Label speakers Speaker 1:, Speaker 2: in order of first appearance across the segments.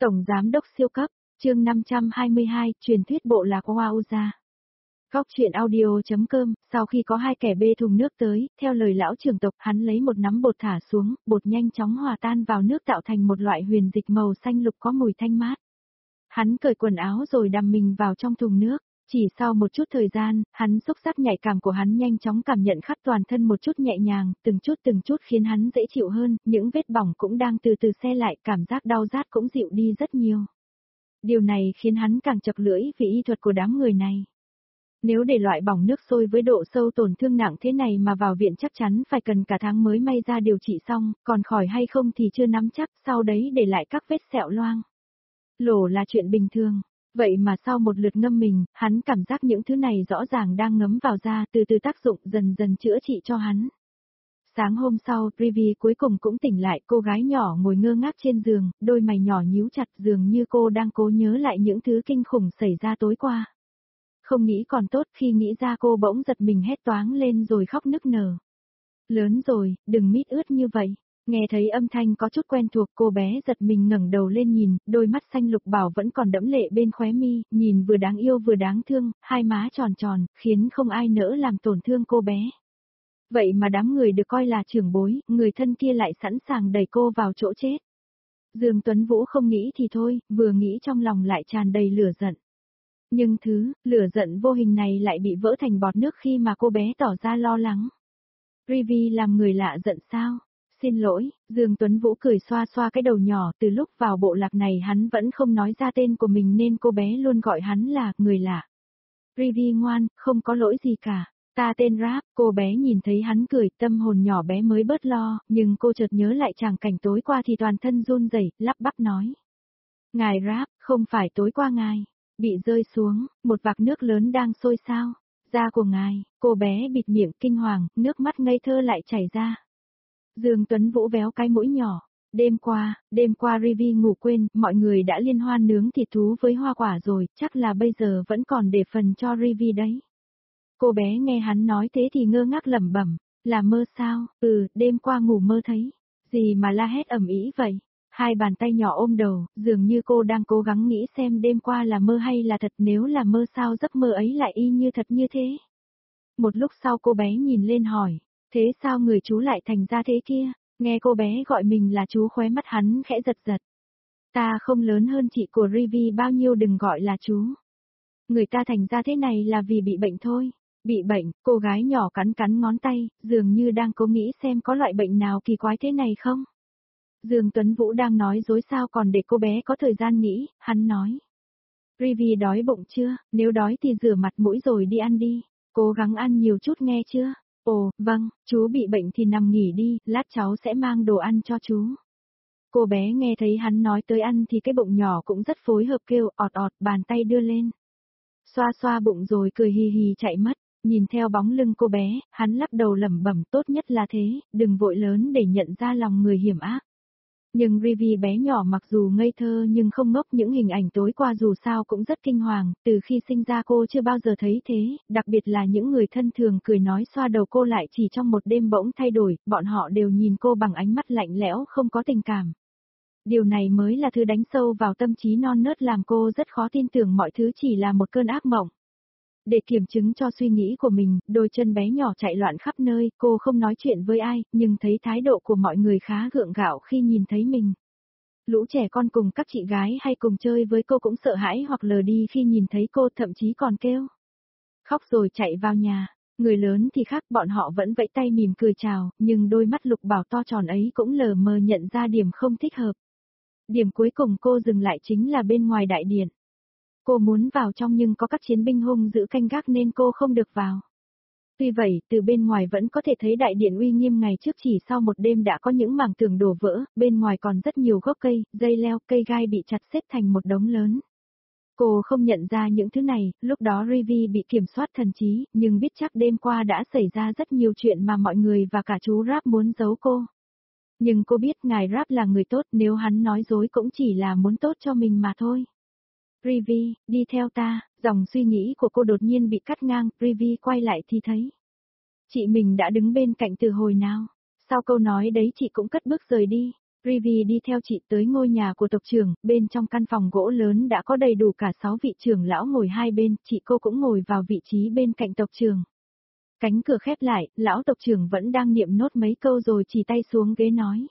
Speaker 1: Tổng Giám đốc siêu cấp, chương 522, truyền thuyết bộ lạc Wowza. Góc chuyện audio.com, sau khi có hai kẻ bê thùng nước tới, theo lời lão trưởng tộc, hắn lấy một nắm bột thả xuống, bột nhanh chóng hòa tan vào nước tạo thành một loại huyền dịch màu xanh lục có mùi thanh mát. Hắn cởi quần áo rồi đằm mình vào trong thùng nước. Chỉ sau một chút thời gian, hắn xúc giác nhạy cảm của hắn nhanh chóng cảm nhận khắp toàn thân một chút nhẹ nhàng, từng chút khiến hắn dễ chịu hơn, những vết bỏng cũng đang từ từ se lại, cảm giác đau rát cũng dịu đi rất nhiều. Điều này khiến hắn càng chật lưỡi vì y thuật của đám người này. Nếu để loại bỏng nước sôi với độ sâu tổn thương nặng thế này mà vào viện chắc chắn phải cần cả tháng mới may ra điều trị xong, còn khỏi hay không thì chưa nắm chắc, sau đấy để lại các vết sẹo loang. Lổ là chuyện bình thường. Vậy mà sau một lượt ngâm mình, hắn cảm giác những thứ này rõ ràng đang ngấm vào da, từ từ tác dụng dần dần chữa trị cho hắn. Sáng hôm sau, Rivi cuối cùng cũng tỉnh lại, cô gái nhỏ ngồi ngơ ngác trên giường, đôi mày nhỏ nhíu chặt dường như cô đang cố nhớ lại những thứ kinh khủng xảy ra tối qua. Không nghĩ còn tốt, khi nghĩ ra cô bỗng giật mình hét toáng lên rồi khóc nức nở. Lớn rồi, đừng mít ướt như vậy. Nghe thấy âm thanh có chút quen thuộc, cô bé giật mình ngẩng đầu lên nhìn, đôi mắt xanh lục bảo vẫn còn đẫm lệ bên khóe mi, nhìn vừa đáng yêu vừa đáng thương, hai má tròn tròn, khiến không ai nỡ làm tổn thương cô bé. Vậy mà đám người được coi là trưởng bối, người thân kia lại sẵn sàng đẩy cô vào chỗ chết. Dương Tuấn Vũ không nghĩ thì thôi, vừa nghĩ trong lòng lại tràn đầy lửa giận. Nhưng lửa giận vô hình này lại bị vỡ thành bọt nước khi mà cô bé tỏ ra lo lắng. Rivi làm người lạ giận sao? Xin lỗi, Dương Tuấn Vũ cười xoa xoa cái đầu nhỏ, từ lúc vào bộ lạc này hắn vẫn không nói ra tên của mình nên cô bé luôn gọi hắn là người lạ. Rivi ngoan, không có lỗi gì cả, ta tên Rap, cô bé nhìn thấy hắn cười, tâm hồn nhỏ bé mới bớt lo, nhưng cô chợt nhớ lại tràng cảnh tối qua thì toàn thân run rẩy, lắp bắp nói. Ngài Rap, không phải tối qua ngài bị rơi xuống, một vạc nước lớn đang sôi sao? Da của ngài, cô bé bịt miệng kinh hoàng, nước mắt ngây thơ lại chảy ra. Dương Tuấn Vũ véo cái mũi nhỏ. Đêm qua Rivi ngủ quên, mọi người đã liên hoan nướng thịt thú với hoa quả rồi, chắc là bây giờ vẫn còn để phần cho Rivi đấy. Cô bé nghe hắn nói thế thì ngơ ngác lẩm bẩm, là mơ sao? Đêm qua ngủ mơ thấy. Gì mà la hét ầm ĩ vậy? Hai bàn tay nhỏ ôm đầu, dường như cô đang cố gắng nghĩ xem đêm qua là mơ hay là thật, nếu là mơ sao giấc mơ ấy lại y như thật như thế. Một lúc sau cô bé nhìn lên hỏi. Thế sao người chú lại thành ra thế kia? Nghe cô bé gọi mình là chú, khóe mắt hắn khẽ giật giật. Ta không lớn hơn chị của Rivi bao nhiêu, đừng gọi là chú. Người ta thành ra thế này là vì bị bệnh thôi. Bị bệnh, cô gái nhỏ cắn ngón tay, dường như đang cố nghĩ xem có loại bệnh nào kỳ quái thế này không. Dương Tuấn Vũ đang nói dối sao còn để cô bé có thời gian nghĩ, hắn nói. Rivi đói bụng chưa? Nếu đói thì rửa mặt mũi rồi đi ăn đi. Cố gắng ăn nhiều chút nghe chưa? Ồ, vâng, chú bị bệnh thì nằm nghỉ đi, lát cháu sẽ mang đồ ăn cho chú. Cô bé nghe thấy hắn nói tới ăn thì cái bụng nhỏ cũng rất phối hợp kêu ọt ọt, bàn tay đưa lên. Xoa xoa bụng rồi cười hì hì chạy mất, nhìn theo bóng lưng cô bé, hắn lắc đầu lẩm bẩm, tốt nhất là thế, đừng vội lớn để nhận ra lòng người hiểm ác. Nhưng Rivi bé nhỏ mặc dù ngây thơ nhưng không ngốc, những hình ảnh tối qua dù sao cũng rất kinh hoàng, từ khi sinh ra cô chưa bao giờ thấy thế, đặc biệt là những người thân thường cười nói xoa đầu cô lại chỉ trong một đêm bỗng thay đổi, bọn họ đều nhìn cô bằng ánh mắt lạnh lẽo không có tình cảm. Điều này mới là thứ đánh sâu vào tâm trí non nớt làm cô rất khó tin tưởng mọi thứ chỉ là một cơn ác mộng. Để kiểm chứng cho suy nghĩ của mình, đôi chân bé nhỏ chạy loạn khắp nơi, cô không nói chuyện với ai, nhưng thấy thái độ của mọi người khá gượng gạo khi nhìn thấy mình. Lũ trẻ con cùng các chị gái hay cùng chơi với cô cũng sợ hãi hoặc lờ đi khi nhìn thấy cô, thậm chí còn kêu. Khóc rồi chạy vào nhà. Người lớn thì khác, bọn họ vẫn vẫy tay mỉm cười chào, nhưng đôi mắt lục bảo to tròn ấy cũng lờ mờ nhận ra điểm không thích hợp. Điểm cuối cùng cô dừng lại chính là bên ngoài đại điện. Cô muốn vào trong nhưng có các chiến binh hung dữ canh gác nên cô không được vào. Tuy vậy, từ bên ngoài vẫn có thể thấy đại điện uy nghiêm ngày trước, chỉ sau một đêm đã có những mảng tường đổ vỡ, bên ngoài còn rất nhiều gốc cây, dây leo, cây gai bị chặt xếp thành một đống lớn. Cô không nhận ra những thứ này, lúc đó Rivi bị kiểm soát thần trí, nhưng biết chắc đêm qua đã xảy ra rất nhiều chuyện mà mọi người và cả chú Rap muốn giấu cô. Nhưng cô biết ngài Rap là người tốt, nếu hắn nói dối cũng chỉ là muốn tốt cho mình mà thôi. Rivi, đi theo ta, dòng suy nghĩ của cô đột nhiên bị cắt ngang, Rivi quay lại thì thấy. Chị mình đã đứng bên cạnh từ hồi nào, sau câu nói đấy chị cũng cất bước rời đi. Rivi đi theo chị tới ngôi nhà của tộc trưởng, bên trong căn phòng gỗ lớn đã có đầy đủ cả 6 vị trưởng lão ngồi hai bên, chị cô cũng ngồi vào vị trí bên cạnh tộc trưởng. Cánh cửa khép lại, lão tộc trưởng vẫn đang niệm nốt mấy câu rồi chỉ tay xuống ghế nói.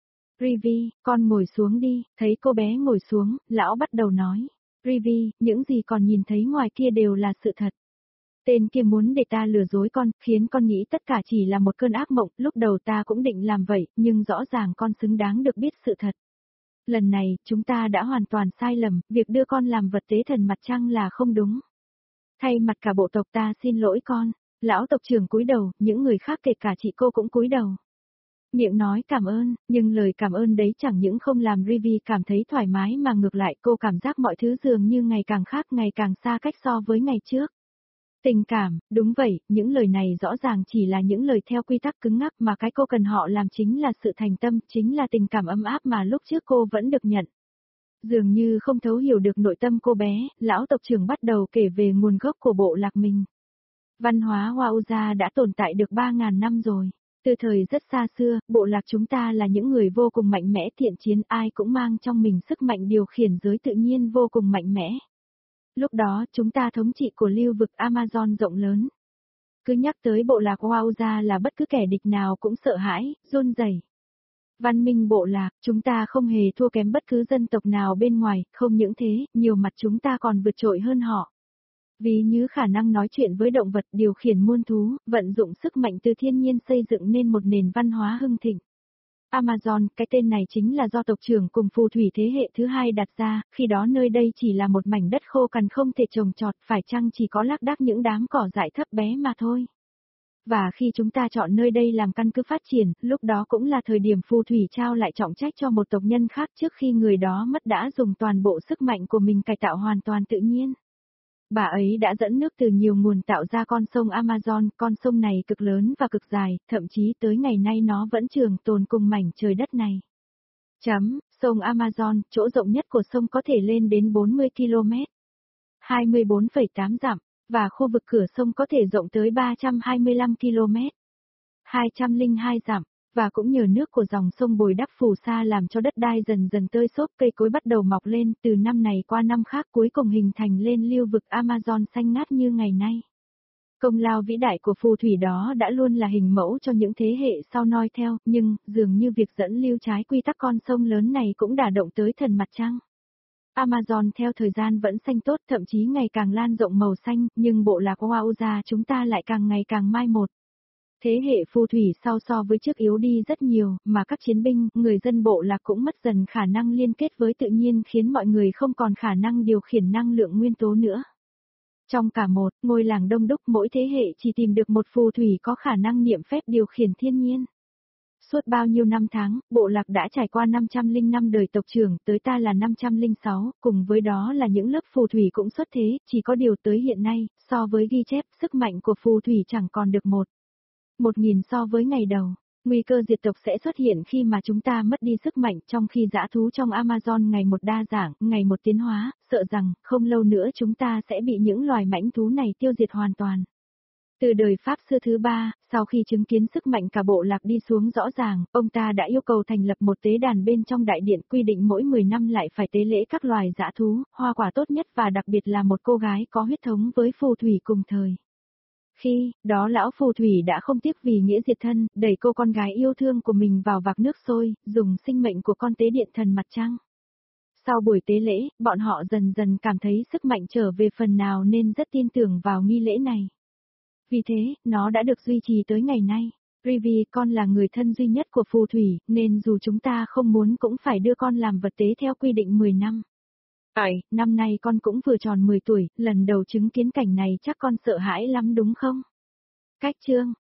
Speaker 1: Rivi, con ngồi xuống đi, thấy cô bé ngồi xuống, lão bắt đầu nói. Rivi, những gì con nhìn thấy ngoài kia đều là sự thật. Tên kia muốn để ta lừa dối con, khiến con nghĩ tất cả chỉ là một cơn ác mộng, lúc đầu ta cũng định làm vậy, nhưng rõ ràng con xứng đáng được biết sự thật. Lần này, chúng ta đã hoàn toàn sai lầm, việc đưa con làm vật tế thần mặt trăng là không đúng. Thay mặt cả bộ tộc ta xin lỗi con. Lão tộc trưởng cúi đầu, những người khác kể cả chị cô cũng cúi đầu. Miệng nói cảm ơn, nhưng lời cảm ơn đấy chẳng những không làm Rivi cảm thấy thoải mái mà ngược lại cô cảm giác mọi thứ dường như ngày càng khác, ngày càng xa cách so với ngày trước. Tình cảm, đúng vậy, những lời này rõ ràng chỉ là những lời theo quy tắc cứng ngắc mà cái cô cần họ làm chính là sự thành tâm, chính là tình cảm ấm áp mà lúc trước cô vẫn được nhận. Dường như không thấu hiểu được nội tâm cô bé, lão tộc trưởng bắt đầu kể về nguồn gốc của bộ lạc mình. Văn hóa Wauza đã tồn tại được 3.000 năm rồi. Từ thời rất xa xưa, bộ lạc chúng ta là những người vô cùng mạnh mẽ thiện chiến, ai cũng mang trong mình sức mạnh điều khiển giới tự nhiên vô cùng mạnh mẽ. Lúc đó chúng ta thống trị của lưu vực Amazon rộng lớn. Cứ nhắc tới bộ lạc Wauza là bất cứ kẻ địch nào cũng sợ hãi, run rẩy. Văn minh bộ lạc, chúng ta không hề thua kém bất cứ dân tộc nào bên ngoài, không những thế, nhiều mặt chúng ta còn vượt trội hơn họ. Ví như khả năng nói chuyện với động vật, điều khiển muôn thú, vận dụng sức mạnh từ thiên nhiên xây dựng nên một nền văn hóa hưng thịnh. Amazon, cái tên này chính là do tộc trưởng cùng phù thủy thế hệ thứ hai đặt ra, khi đó nơi đây chỉ là một mảnh đất khô cằn không thể trồng trọt, phải chăng chỉ có lác đác những đám cỏ dại thấp bé mà thôi. Và khi chúng ta chọn nơi đây làm căn cứ phát triển, lúc đó cũng là thời điểm phù thủy trao lại trọng trách cho một tộc nhân khác trước khi người đó mất đã dùng toàn bộ sức mạnh của mình cải tạo hoàn toàn tự nhiên. Bà ấy đã dẫn nước từ nhiều nguồn tạo ra con sông Amazon, con sông này cực lớn và cực dài, thậm chí tới ngày nay nó vẫn trường tồn cùng mảnh trời đất này. Sông Amazon, chỗ rộng nhất của sông có thể lên đến 40 km, 24,8 dặm, và khu vực cửa sông có thể rộng tới 325 km, 202 dặm. Và cũng nhờ nước của dòng sông bồi đắp phù sa làm cho đất đai dần dần tơi xốp, cây cối bắt đầu mọc lên, từ năm này qua năm khác cuối cùng hình thành lên lưu vực Amazon xanh ngát như ngày nay. Công lao vĩ đại của phù thủy đó đã luôn là hình mẫu cho những thế hệ sau noi theo, nhưng dường như việc dẫn lưu trái quy tắc con sông lớn này cũng đả động tới thần mặt trăng. Amazon theo thời gian vẫn xanh tốt, thậm chí ngày càng lan rộng màu xanh, nhưng bộ lạc Wauza chúng ta lại càng ngày càng mai một. Thế hệ phù thủy sau so với trước yếu đi rất nhiều, mà các chiến binh, người dân bộ lạc cũng mất dần khả năng liên kết với tự nhiên khiến mọi người không còn khả năng điều khiển năng lượng nguyên tố nữa. Trong cả một ngôi làng đông đúc, mỗi thế hệ chỉ tìm được một phù thủy có khả năng niệm phép điều khiển thiên nhiên. Suốt bao nhiêu năm tháng, bộ lạc đã trải qua 505 đời tộc trưởng, tới ta là 506, cùng với đó là những lớp phù thủy cũng xuất thế, chỉ có điều tới hiện nay, so với ghi chép, sức mạnh của phù thủy chẳng còn được 1.000 so với ngày đầu. Nguy cơ diệt tộc sẽ xuất hiện khi mà chúng ta mất đi sức mạnh, trong khi dã thú trong Amazon ngày một đa dạng, ngày một tiến hóa, sợ rằng không lâu nữa chúng ta sẽ bị những loài mãnh thú này tiêu diệt hoàn toàn. Từ đời Pháp sư thứ 3, sau khi chứng kiến sức mạnh cả bộ lạc đi xuống rõ ràng, ông ta đã yêu cầu thành lập một tế đàn bên trong đại điện, quy định mỗi 10 năm lại phải tế lễ các loài dã thú, hoa quả tốt nhất và đặc biệt là một cô gái có huyết thống với phù thủy cùng thời. Khi đó lão phù thủy đã không tiếc vì nghĩa diệt thân, đẩy cô con gái yêu thương của mình vào vạc nước sôi, dùng sinh mệnh của con tế điện thần mặt trăng. Sau buổi tế lễ, bọn họ dần dần cảm thấy sức mạnh trở về phần nào nên rất tin tưởng vào nghi lễ này. Vì thế, nó đã được duy trì tới ngày nay. Rivi, con là người thân duy nhất của phù thủy, nên dù chúng ta không muốn cũng phải đưa con làm vật tế theo quy định 10 năm. Năm nay con cũng vừa tròn 10 tuổi, lần đầu chứng kiến cảnh này chắc con sợ hãi lắm đúng không? Cách chương